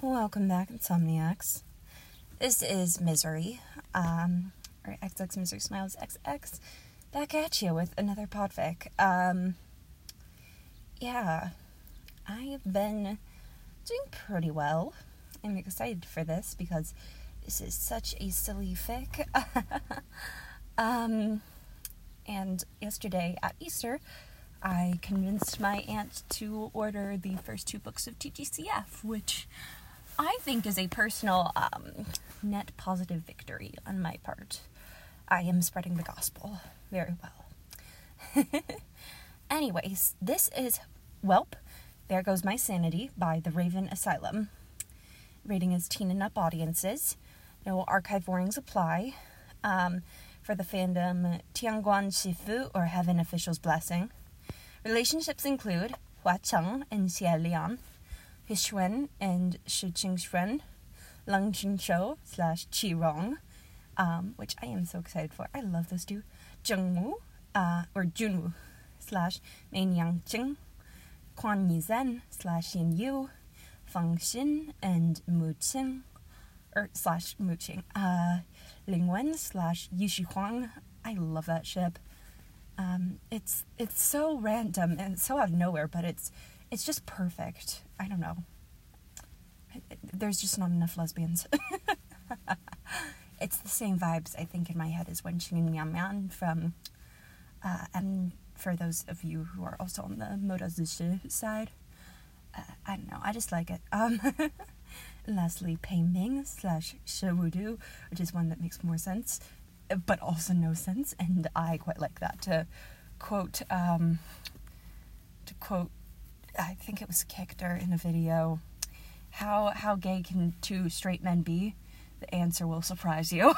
Welcome back, Insomniacs. This is Misery, or XX Misery Smiles XX, back at you with another podfic. I've been doing pretty well. I'm excited for this because this is such a silly fic. And yesterday at Easter, I convinced my aunt to order the first 2 books of TGCF, which I think is a personal net positive victory on my part. I am spreading the gospel very well. Anyways, this is Welp, There Goes My Sanity by The Raven Asylum. Rating is teen and up audiences. No archive warnings apply. For the fandom, Tianguan Shifu or Heaven Official's Blessing. Relationships include Hua Cheng and Xie Lian, He Xuan and Shi Qingxuan, Leng Qingshou / Qi Rong, which I am so excited for. I love those two. Zhengwu, or Junwu / Mein Yangqing, Quan Yizhen / Yin Yu, Feng Xin and Mu Qing, / Mu Qing, Ling Wen / Yishi Huang. I love that ship. It's so random and so out of nowhere, but it's just perfect. I don't know. There's just not enough lesbians. It's the same vibes, I think, in my head as Wen Qing and Mian Mian from, and for those of you who are also on the Moda Zishi side, I don't know, I just like it. Lastly, Pei Ming / Shi Wudu, which is one that makes more sense, but also no sense, and I quite like that. To quote, I think it was Kikter in a video, how gay can 2 straight men be? The answer will surprise you.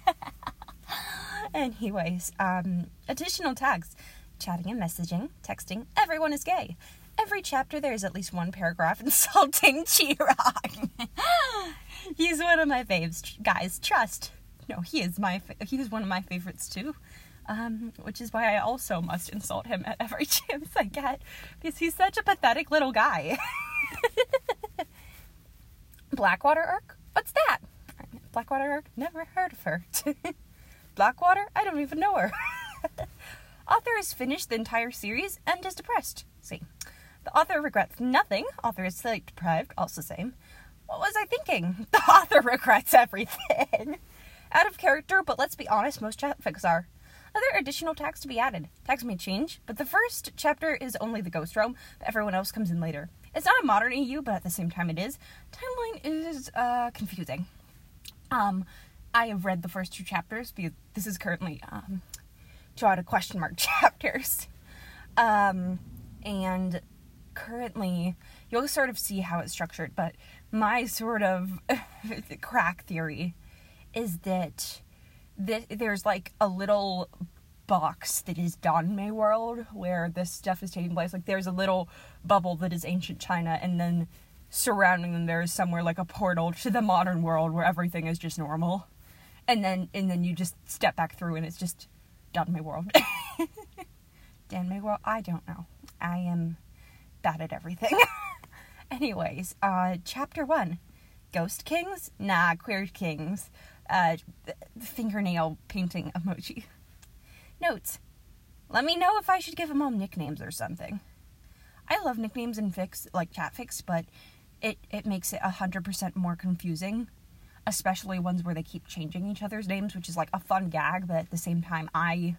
Anyways, additional tags: chatting and messaging, texting, everyone is gay. Every chapter there is at least 1 paragraph insulting Qirong. He's one of my faves, guys, trust. No, he is one of my favorites too. Which is why I also must insult him at every chance I get, because he's such a pathetic little guy. Blackwater Arc? What's that? Blackwater Arc? Never heard of her. Blackwater? I don't even know her. Author has finished the entire series and is depressed. See. The author regrets nothing. Author is sleep deprived. Also same. What was I thinking? The author regrets everything. Out of character, but let's be honest, most chatfics are. Other additional tags to be added. Tags may change, but the first chapter is only the Ghost Realm, but everyone else comes in later. It's not a modern EU, but at the same time it is. Timeline is confusing. I have read the first 2 chapters, because this is currently 2 out of question mark chapters. And currently, you'll sort of see how it's structured, but my sort of crack theory is that there's like a little box that is Danmei World where this stuff is taking place. Like there's a little bubble that is ancient China, and then surrounding them there is somewhere like a portal to the modern world where everything is just normal. And then you just step back through and it's just Danmei World. Danmei World? I don't know. I am bad at everything. Anyways, chapter 1. Ghost Kings? Nah, Queer Kings. Fingernail painting emoji. Notes. Let me know if I should give them all nicknames or something. I love nicknames in fics, like chat fics, but it makes it 100% more confusing. Especially ones where they keep changing each other's names, which is like a fun gag, but at the same time, I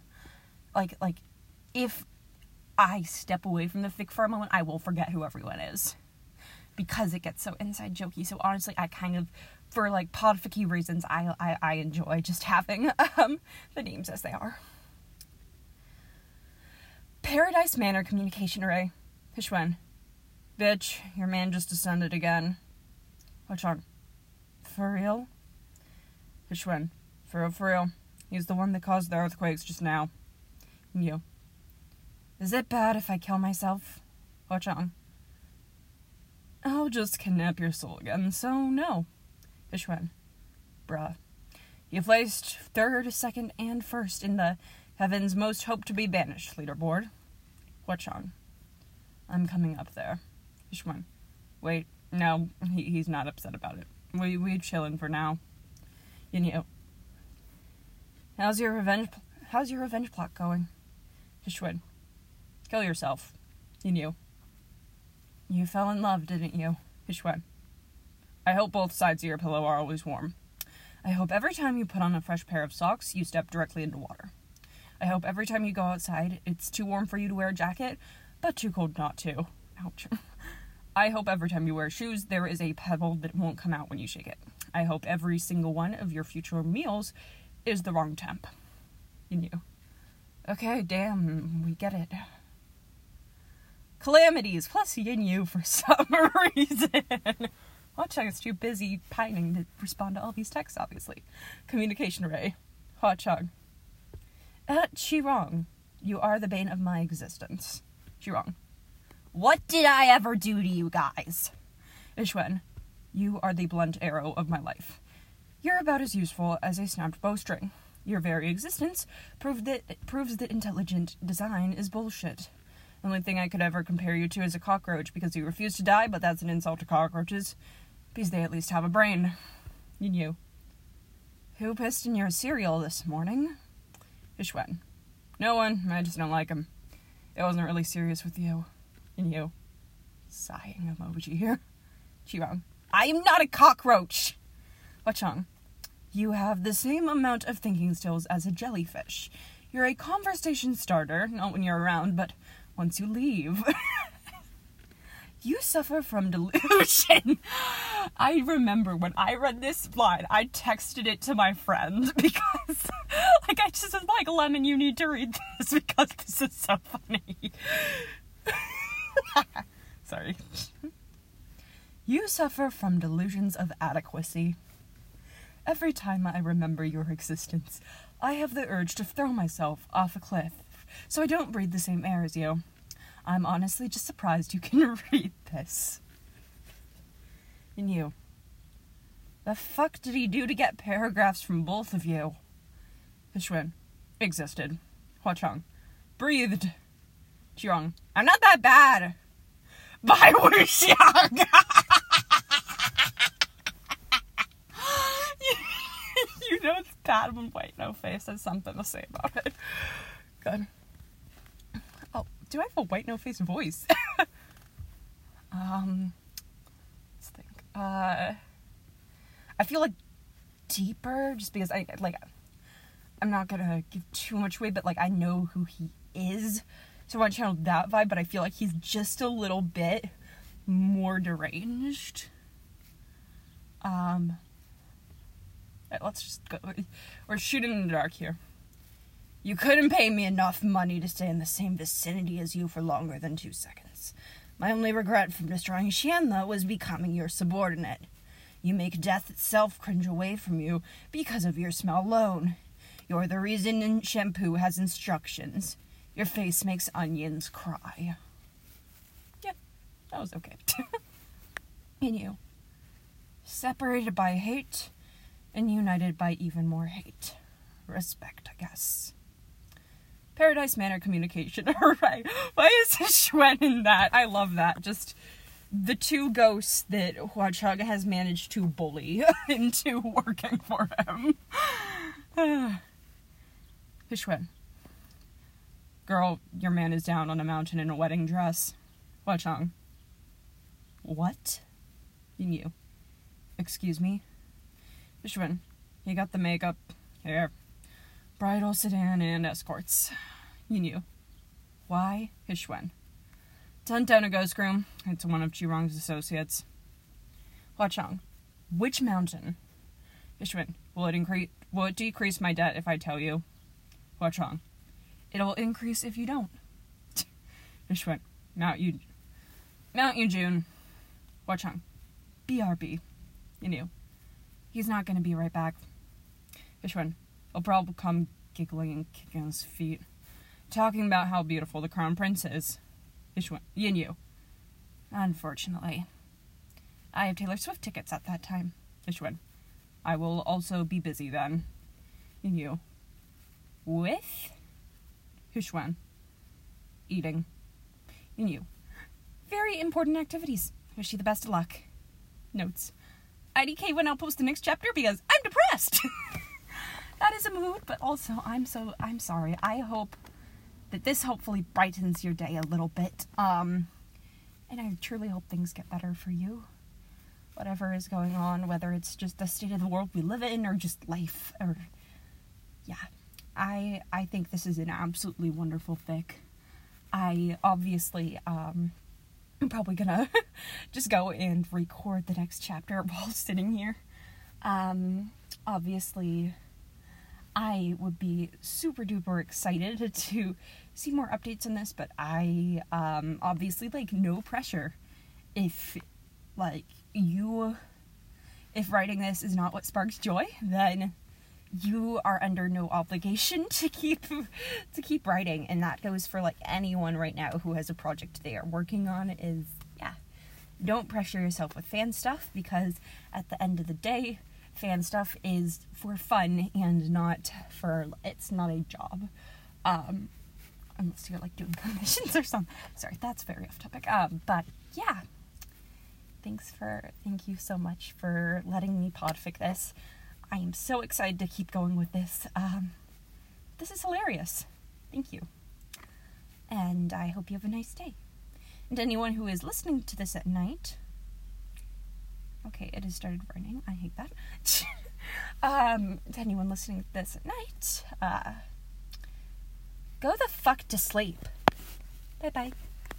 if I step away from the fic for a moment, I will forget who everyone is. Because it gets so inside jokey. So honestly, I kind of, for like podficky reasons, I enjoy just having the names as they are. Paradise Manor Communication Array. He Xuan. Bitch, your man just descended again. Which one? For real? He Xuan. For real. He's the one that caused the earthquakes just now. You. Is it bad if I kill myself? Hua Cheng. I'll just kidnap your soul again, so no. He Xuan. Bruh. You placed 3rd, 2nd, and 1st in the Heaven's Most Hope to be Banished leaderboard. Hua Cheng. I'm coming up there. He Xuan. Wait, No, he's not upset about it. We chillin' for now. You know. How's your revenge plot going? Hishwin. Kill yourself. You knew. You fell in love, didn't you? Hishwen. I hope both sides of your pillow are always warm. I hope every time you put on a fresh pair of socks, you step directly into water. I hope every time you go outside, it's too warm for you to wear a jacket, but too cold not to. Ouch. I hope every time you wear shoes, there is a pebble that won't come out when you shake it. I hope every single one of your future meals is the wrong temp. You knew. Okay, damn, we get it. Calamities, plus Yin-Yu for some reason. Hua-Chung is too busy pining to respond to all these texts, obviously. Communication ray. Hua-Chung. Qirong, you are the bane of my existence. Qirong. What did I ever do to you guys? Ishwen. You are the blunt arrow of my life. You're about as useful as a snapped bowstring. Your very existence proves that intelligent design is bullshit. The only thing I could ever compare you to is a cockroach, because you refuse to die, but that's an insult to cockroaches, because they at least have a brain. You knew. Who pissed in your cereal this morning? Ishwen. No one. I just don't like him. It wasn't really serious with you. And you. Sighing emoji here. Qirong. I am not a cockroach! Hua-Chung. You have the same amount of thinking skills as a jellyfish. You're a conversation starter, not when you're around, but once you leave. You suffer from delusion. I remember when I read this line, I texted it to my friend because, I just was like, Lemon, you need to read this because this is so funny. Sorry. You suffer from delusions of adequacy. Every time I remember your existence, I have the urge to throw myself off a cliff, so I don't breathe the same air as you. I'm honestly just surprised you can read this. And you. The fuck did he do to get paragraphs from both of you? Hishwen. Existed. Hua-Chung. Breathed. Qirong. I'm not that bad. By Wuxiang. You know it's bad when White No Face has something to say about it. Good. Oh, do I have a White No Face voice? Let's think. I feel like deeper, just because I'm not gonna give too much away, but I know who he is, so I want to channel that vibe. But I feel like he's just a little bit more deranged. Let's just go. We're shooting in the dark here. You couldn't pay me enough money to stay in the same vicinity as you for longer than 2 seconds. My only regret from destroying Xianla was becoming your subordinate. You make death itself cringe away from you because of your smell alone. You're the reason shampoo has instructions. Your face makes onions cry. Yeah, that was okay. And you. Separated by hate and united by even more hate. Respect, I guess. Paradise Manor communication. Alright. Why is Hishwen in that? I love that. Just the two ghosts that Hua-Chung has managed to bully into working for him. Hishwen. Girl, your man is down on a mountain in a wedding dress. Hua-Chung. What? You knew. Excuse me? Hishwen, you got the makeup, hair, bridal sedan, and escorts. You knew. Why? Hishwen. To hunt down a ghost groom. It's one of Qirong's associates. Hua-Chung. Which mountain? Hishwen. Will it decrease my debt if I tell you? Hua-Chung. It'll increase if you don't. Hishwen. Mount Yujun. Hua-Chung. BRB. You knew. He's not gonna be right back. Hishwen. He'll probably come giggling and kicking his feet, talking about how beautiful the crown prince is. Hishwen. You knew. Unfortunately. I have Taylor Swift tickets at that time. Hishwen. I will also be busy then. You knew. With? Hishwen. Eating. You knew. Very important activities. Wish you the best of luck. Notes. IDK when I'll post the next chapter because I'm depressed. That is a mood, but also I'm sorry. I hope that this hopefully brightens your day a little bit. And I truly hope things get better for you. Whatever is going on, whether it's just the state of the world we live in or just life, or yeah. I think this is an absolutely wonderful fic. I obviously I'm probably gonna just go and record the next chapter while sitting here. Obviously I would be super duper excited to see more updates on this, but I obviously no pressure. If writing this is not what sparks joy, then you are under no obligation to keep writing, and that goes for anyone right now who has a project they are working on. Don't pressure yourself with fan stuff, because at the end of the day, fan stuff is for fun and it's not a job, unless you're doing commissions or something. Sorry, that's very off topic. But yeah, thank you so much for letting me podfic this. I am so excited to keep going with this. This is hilarious. Thank you. And I hope you have a nice day. And anyone who is listening to this at night... Okay, it has started raining. I hate that. To anyone listening to this at night, go the fuck to sleep. Bye-bye.